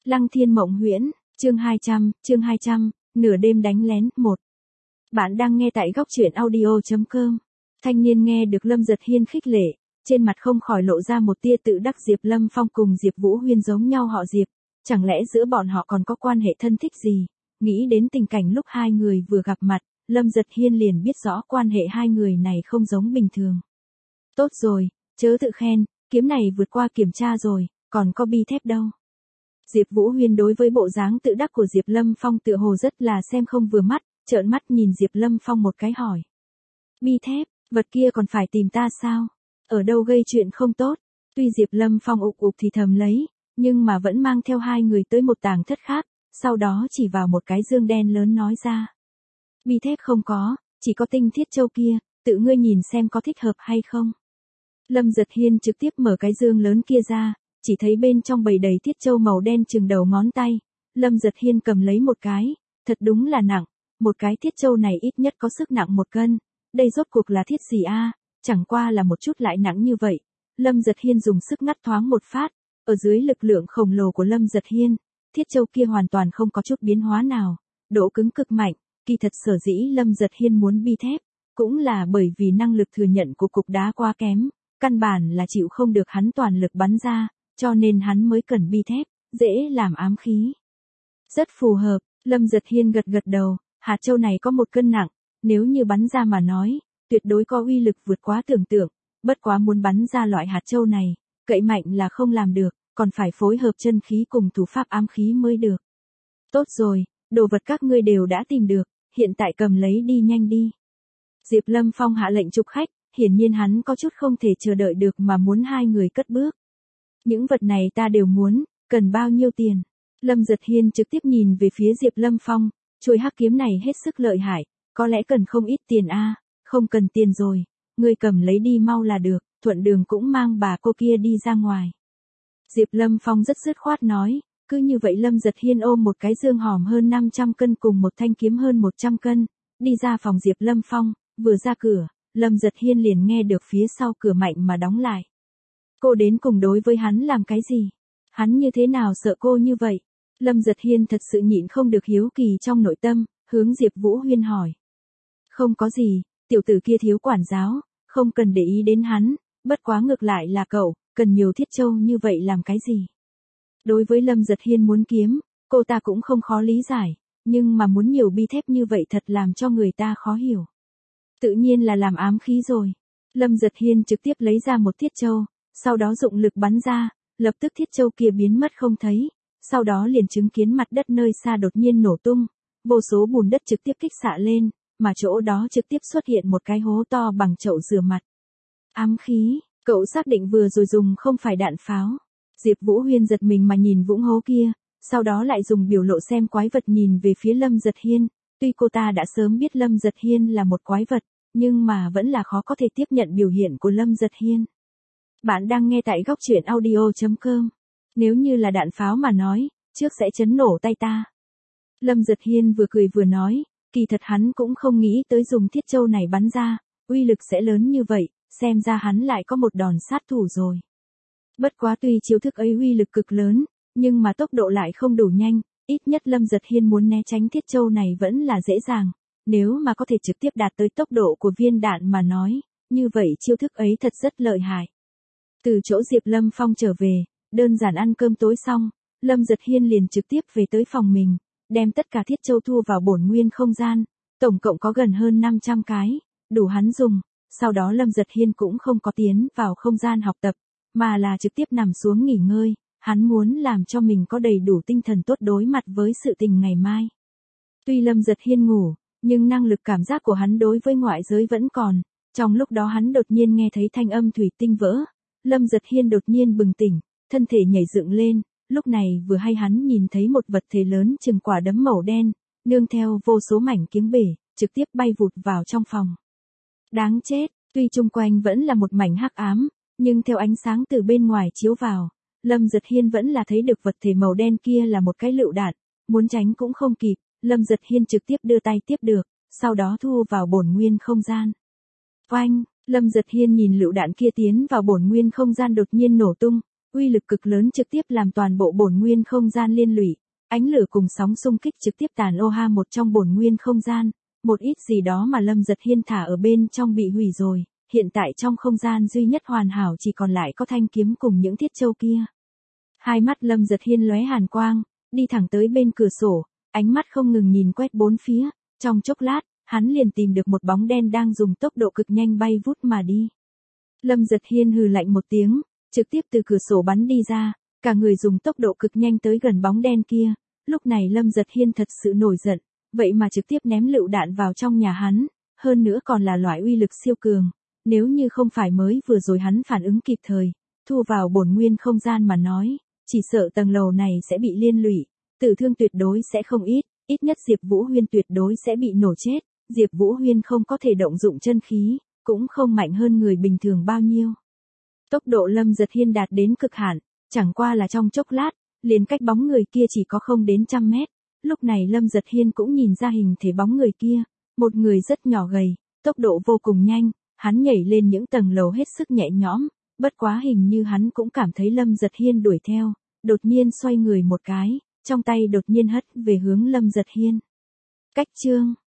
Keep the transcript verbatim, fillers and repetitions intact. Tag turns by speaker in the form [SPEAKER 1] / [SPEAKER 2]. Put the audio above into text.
[SPEAKER 1] Lăng Thiên Mộng Huyễn, chương hai trăm, chương hai trăm, nửa đêm đánh lén, một. Bạn đang nghe tại góc truyện audio chấm com. Thanh niên nghe được Lâm Giật Hiên khích lệ, trên mặt không khỏi lộ ra một tia tự đắc. Diệp Lâm Phong cùng Diệp Vũ Huyên giống nhau họ Diệp, chẳng lẽ giữa bọn họ còn có quan hệ thân thích gì? Nghĩ đến tình cảnh lúc hai người vừa gặp mặt, Lâm Giật Hiên liền biết rõ quan hệ hai người này không giống bình thường. Tốt rồi, chớ tự khen, kiếm này vượt qua kiểm tra rồi, còn có bi thép đâu. Diệp Vũ Huyên đối với bộ dáng tự đắc của Diệp Lâm Phong tựa hồ rất là xem không vừa mắt, trợn mắt nhìn Diệp Lâm Phong một cái hỏi. Bi thép, vật kia còn phải tìm ta sao? Ở đâu gây chuyện không tốt? Tuy Diệp Lâm Phong ục ục thì thầm lấy, nhưng mà vẫn mang theo hai người tới một tàng thất khác, sau đó chỉ vào một cái dương đen lớn nói ra. Bi thép không có, chỉ có tinh thiết châu kia, tự ngươi nhìn xem có thích hợp hay không. Lâm Giật Hiên trực tiếp mở cái dương lớn kia ra, chỉ thấy bên trong bầy đầy thiết châu màu đen chừng đầu ngón tay. Lâm Giật Hiên cầm lấy một cái, thật đúng là nặng, một cái thiết châu này ít nhất có sức nặng một cân. Đây rốt cuộc là thiết gì a? Chẳng qua là một chút lại nặng như vậy. Lâm Giật Hiên dùng sức ngắt thoáng một phát, ở dưới lực lượng khổng lồ của Lâm Giật Hiên, thiết châu kia hoàn toàn không có chút biến hóa nào, độ cứng cực mạnh. Kỳ thật sở dĩ Lâm Giật Hiên muốn bi thép, cũng là bởi vì năng lực thừa nhận của cục đá quá kém, căn bản là chịu không được hắn toàn lực bắn ra, cho nên hắn mới cần bi thép, dễ làm ám khí. Rất phù hợp, Lâm Giật Hiên gật gật đầu, hạt châu này có một cân nặng, nếu như bắn ra mà nói, tuyệt đối có uy lực vượt quá tưởng tượng, bất quá muốn bắn ra loại hạt châu này, cậy mạnh là không làm được, còn phải phối hợp chân khí cùng thủ pháp ám khí mới được. Tốt rồi, đồ vật các ngươi đều đã tìm được, hiện tại cầm lấy đi nhanh đi. Diệp Lâm Phong hạ lệnh chụp khách, hiển nhiên hắn có chút không thể chờ đợi được mà muốn hai người cất bước. Những vật này ta đều muốn, cần bao nhiêu tiền? Lâm Giật Hiên trực tiếp nhìn về phía Diệp Lâm Phong, chuôi hắc kiếm này hết sức lợi hại, có lẽ cần không ít tiền a, không cần tiền rồi, ngươi cầm lấy đi mau là được, thuận đường cũng mang bà cô kia đi ra ngoài. Diệp Lâm Phong rất dứt khoát nói, cứ như vậy Lâm Giật Hiên ôm một cái dương hòm hơn năm trăm cân cùng một thanh kiếm hơn một trăm cân, đi ra phòng Diệp Lâm Phong, vừa ra cửa, Lâm Giật Hiên liền nghe được phía sau cửa mạnh mà đóng lại. Cô đến cùng đối với hắn làm cái gì? Hắn như thế nào sợ cô như vậy? Lâm Giật Hiên thật sự nhịn không được hiếu kỳ trong nội tâm, hướng Diệp Vũ Huyên hỏi. Không có gì, tiểu tử kia thiếu quản giáo, không cần để ý đến hắn, bất quá ngược lại là cậu, cần nhiều thiết châu như vậy làm cái gì? Đối với Lâm Giật Hiên muốn kiếm, cô ta cũng không khó lý giải, nhưng mà muốn nhiều bi thép như vậy thật làm cho người ta khó hiểu. Tự nhiên là làm ám khí rồi. Lâm Giật Hiên trực tiếp lấy ra một thiết châu, sau đó dụng lực bắn ra, lập tức thiết châu kia biến mất không thấy, sau đó liền chứng kiến mặt đất nơi xa đột nhiên nổ tung, vô số bùn đất trực tiếp kích xạ lên, mà chỗ đó trực tiếp xuất hiện một cái hố to bằng chậu rửa mặt. Ám khí, cậu xác định vừa rồi dùng không phải đạn pháo. Diệp Vũ Huyên giật mình mà nhìn vũng hố kia, sau đó lại dùng biểu lộ xem quái vật nhìn về phía Lâm Giật Hiên, tuy cô ta đã sớm biết Lâm Giật Hiên là một quái vật, nhưng mà vẫn là khó có thể tiếp nhận biểu hiện của Lâm Giật Hiên. Bạn đang nghe tại góc truyện audio chấm com. Nếu như là đạn pháo mà nói, trước sẽ chấn nổ tay ta. Lâm Giật Hiên vừa cười vừa nói, kỳ thật hắn cũng không nghĩ tới dùng thiết châu này bắn ra, uy lực sẽ lớn như vậy, xem ra hắn lại có một đòn sát thủ rồi. Bất quá tuy chiêu thức ấy uy lực cực lớn, nhưng mà tốc độ lại không đủ nhanh, ít nhất Lâm Giật Hiên muốn né tránh thiết châu này vẫn là dễ dàng, nếu mà có thể trực tiếp đạt tới tốc độ của viên đạn mà nói, như vậy chiêu thức ấy thật rất lợi hại. Từ chỗ Diệp Lâm Phong trở về, đơn giản ăn cơm tối xong, Lâm Giật Hiên liền trực tiếp về tới phòng mình, đem tất cả thiết châu thu vào bổn nguyên không gian, tổng cộng có gần hơn năm trăm cái, đủ hắn dùng. Sau đó Lâm Giật Hiên cũng không có tiến vào không gian học tập, mà là trực tiếp nằm xuống nghỉ ngơi, hắn muốn làm cho mình có đầy đủ tinh thần tốt đối mặt với sự tình ngày mai. Tuy Lâm Giật Hiên ngủ, nhưng năng lực cảm giác của hắn đối với ngoại giới vẫn còn, trong lúc đó hắn đột nhiên nghe thấy thanh âm thủy tinh vỡ, Lâm Giật Hiên đột nhiên bừng tỉnh, thân thể nhảy dựng lên, lúc này vừa hay hắn nhìn thấy một vật thể lớn chừng quả đấm màu đen, nương theo vô số mảnh kiếng bể, trực tiếp bay vụt vào trong phòng. Đáng chết, tuy chung quanh vẫn là một mảnh hắc ám, nhưng theo ánh sáng từ bên ngoài chiếu vào, Lâm Giật Hiên vẫn là thấy được vật thể màu đen kia là một cái lựu đạn, muốn tránh cũng không kịp, Lâm Giật Hiên trực tiếp đưa tay tiếp được, sau đó thu vào bổn nguyên không gian. Oanh, Lâm Giật Hiên nhìn lựu đạn kia tiến vào bổn nguyên không gian đột nhiên nổ tung, uy lực cực lớn trực tiếp làm toàn bộ bổn nguyên không gian liên lụy, ánh lửa cùng sóng xung kích trực tiếp tàn ô ha một trong bổn nguyên không gian, một ít gì đó mà Lâm Giật Hiên thả ở bên trong bị hủy rồi, hiện tại trong không gian duy nhất hoàn hảo chỉ còn lại có thanh kiếm cùng những thiết châu kia. Hai mắt Lâm Giật Hiên lóe hàn quang, đi thẳng tới bên cửa sổ, ánh mắt không ngừng nhìn quét bốn phía, trong chốc lát, hắn liền tìm được một bóng đen đang dùng tốc độ cực nhanh bay vút mà đi. Lâm Giật Hiên hừ lạnh một tiếng, trực tiếp từ cửa sổ bắn đi ra, cả người dùng tốc độ cực nhanh tới gần bóng đen kia, lúc này Lâm Giật Hiên thật sự nổi giận, vậy mà trực tiếp ném lựu đạn vào trong nhà hắn, hơn nữa còn là loại uy lực siêu cường, nếu như không phải mới vừa rồi hắn phản ứng kịp thời, thu vào bổn nguyên không gian mà nói, chỉ sợ tầng lầu này sẽ bị liên lụy, tử thương tuyệt đối sẽ không ít, ít nhất Diệp Vũ Huyên tuyệt đối sẽ bị nổ chết, Diệp Vũ Huyên không có thể động dụng chân khí, cũng không mạnh hơn người bình thường bao nhiêu. Tốc độ Lâm Giật Hiên đạt đến cực hạn, chẳng qua là trong chốc lát, liền cách bóng người kia chỉ có không đến trăm mét, lúc này Lâm Giật Hiên cũng nhìn ra hình thể bóng người kia, một người rất nhỏ gầy, tốc độ vô cùng nhanh, hắn nhảy lên những tầng lầu hết sức nhẹ nhõm, bất quá hình như hắn cũng cảm thấy Lâm Giật Hiên đuổi theo, đột nhiên xoay người một cái, trong tay đột nhiên hất về hướng Lâm Giật Hiên. Cách chương